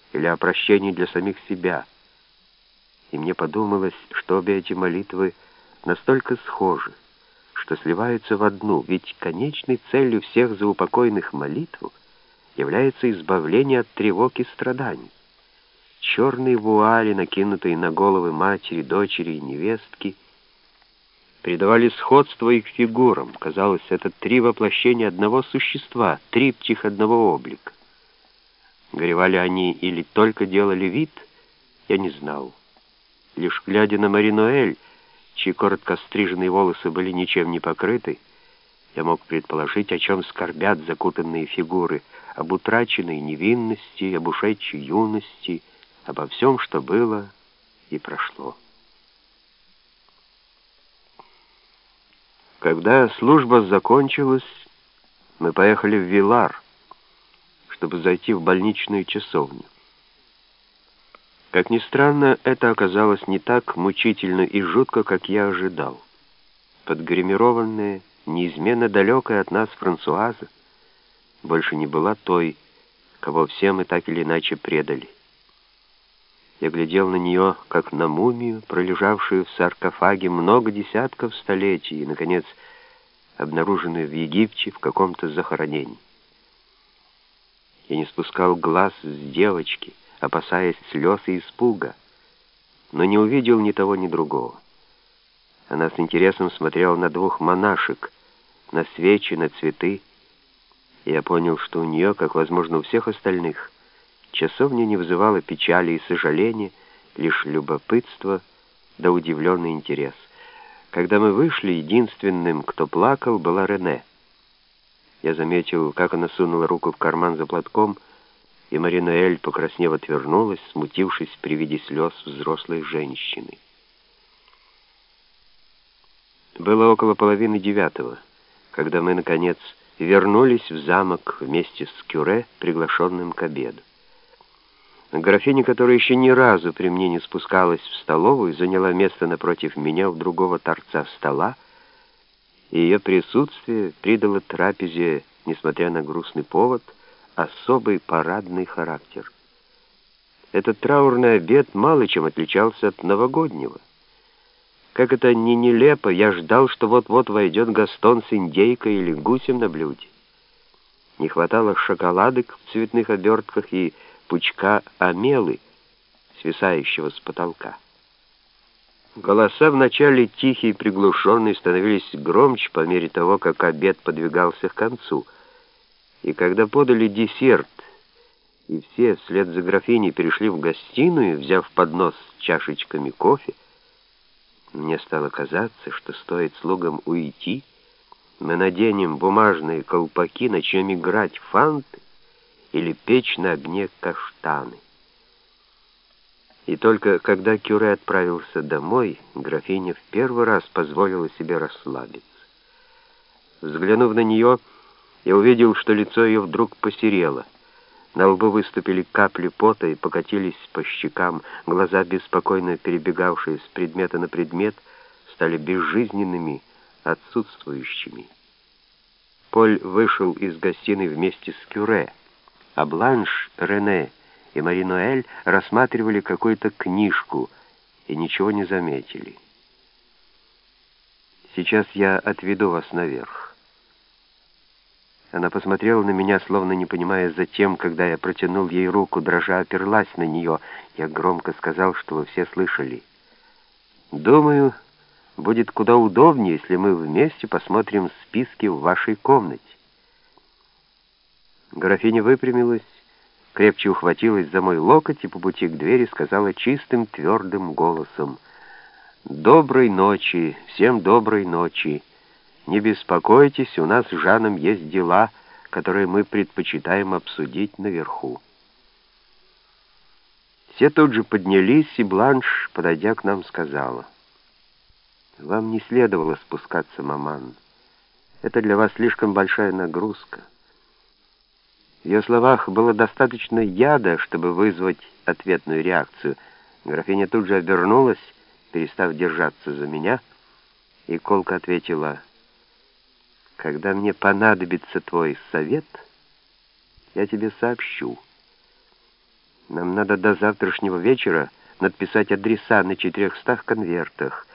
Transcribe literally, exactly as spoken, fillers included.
или о прощении для самих себя. И мне подумалось, что обе эти молитвы настолько схожи, что сливаются в одну, ведь конечной целью всех заупокойных молитв является избавление от тревог и страданий. Черные вуали, накинутые на головы матери, дочери и невестки, придавали сходство их фигурам. Казалось, это три воплощения одного существа, триптих одного облика. Горевали они или только делали вид, я не знал. Лишь глядя на Мари-Ноэль, чьи коротко стриженные волосы были ничем не покрыты, я мог предположить, о чем скорбят закутанные фигуры, об утраченной невинности, об ушедшей юности, обо всем, что было и прошло. Когда служба закончилась, мы поехали в Вилар, чтобы зайти в больничную часовню. Как ни странно, это оказалось не так мучительно и жутко, как я ожидал. Подгримированная, неизменно далекая от нас Франсуаза больше не была той, кого все мы так или иначе предали. Я глядел на нее, как на мумию, пролежавшую в саркофаге много десятков столетий и, наконец, обнаруженную в Египте в каком-то захоронении. Я не спускал глаз с девочки, опасаясь слез и испуга, но не увидел ни того, ни другого. Она с интересом смотрела на двух монашек, на свечи, на цветы, и я понял, что у нее, как, возможно, у всех остальных, часовня не вызывала печали и сожаления, лишь любопытство да удивленный интерес. Когда мы вышли, единственным, кто плакал, была Рене. Я заметил, как она сунула руку в карман за платком, и Мари-Ноэль, покраснев, отвернулась, смутившись при виде слез взрослой женщины. Было около половины девятого, когда мы, наконец, вернулись в замок вместе с кюре, приглашенным к обеду. Графиня, которая еще ни разу при мне не спускалась в столовую, заняла место напротив меня у другого торца стола, и ее присутствие придало трапезе, несмотря на грустный повод, особый парадный характер. Этот траурный обед мало чем отличался от новогоднего. Как это ни нелепо, я ждал, что вот-вот войдет Гастон с индейкой или гусем на блюде. Не хватало шоколадок в цветных обертках и пучка амелы, свисающего с потолка. Голоса вначале тихие и приглушенные становились громче по мере того, как обед подвигался к концу. И когда подали десерт, и все вслед за графиней перешли в гостиную, взяв поднос с чашечками кофе, мне стало казаться, что стоит слугам уйти, мы наденем бумажные колпаки, начнем играть в фанты или печь на огне каштаны. И только когда кюре отправился домой, графиня в первый раз позволила себе расслабиться. Взглянув на нее, я увидел, что лицо ее вдруг посерело. На лбу выступили капли пота и покатились по щекам. Глаза, беспокойно перебегавшие с предмета на предмет, стали безжизненными, отсутствующими. Поль вышел из гостиной вместе с кюре, а Бланш, Рене и Мари-Ноэль рассматривали какую-то книжку и ничего не заметили. «Сейчас я отведу вас наверх». Она посмотрела на меня, словно не понимая, затем, когда я протянул ей руку, дрожа оперлась на нее. Я громко сказал, что вы все слышали. «Думаю, будет куда удобнее, если мы вместе посмотрим списки в вашей комнате». Графиня выпрямилась, крепче ухватилась за мой локоть и по пути к двери сказала чистым, твердым голосом: «Доброй ночи, всем доброй ночи. Не беспокойтесь, у нас с Жаном есть дела, которые мы предпочитаем обсудить наверху». Все тут же поднялись, и Бланш, подойдя к нам, сказала: «Вам не следовало спускаться, маман. Это для вас слишком большая нагрузка». В ее словах было достаточно яда, чтобы вызвать ответную реакцию. Графиня тут же обернулась, перестав держаться за меня, и колко ответила: «Когда мне понадобится твой совет, я тебе сообщу». Нам надо до завтрашнего вечера надписать адреса на четырехстах конвертах,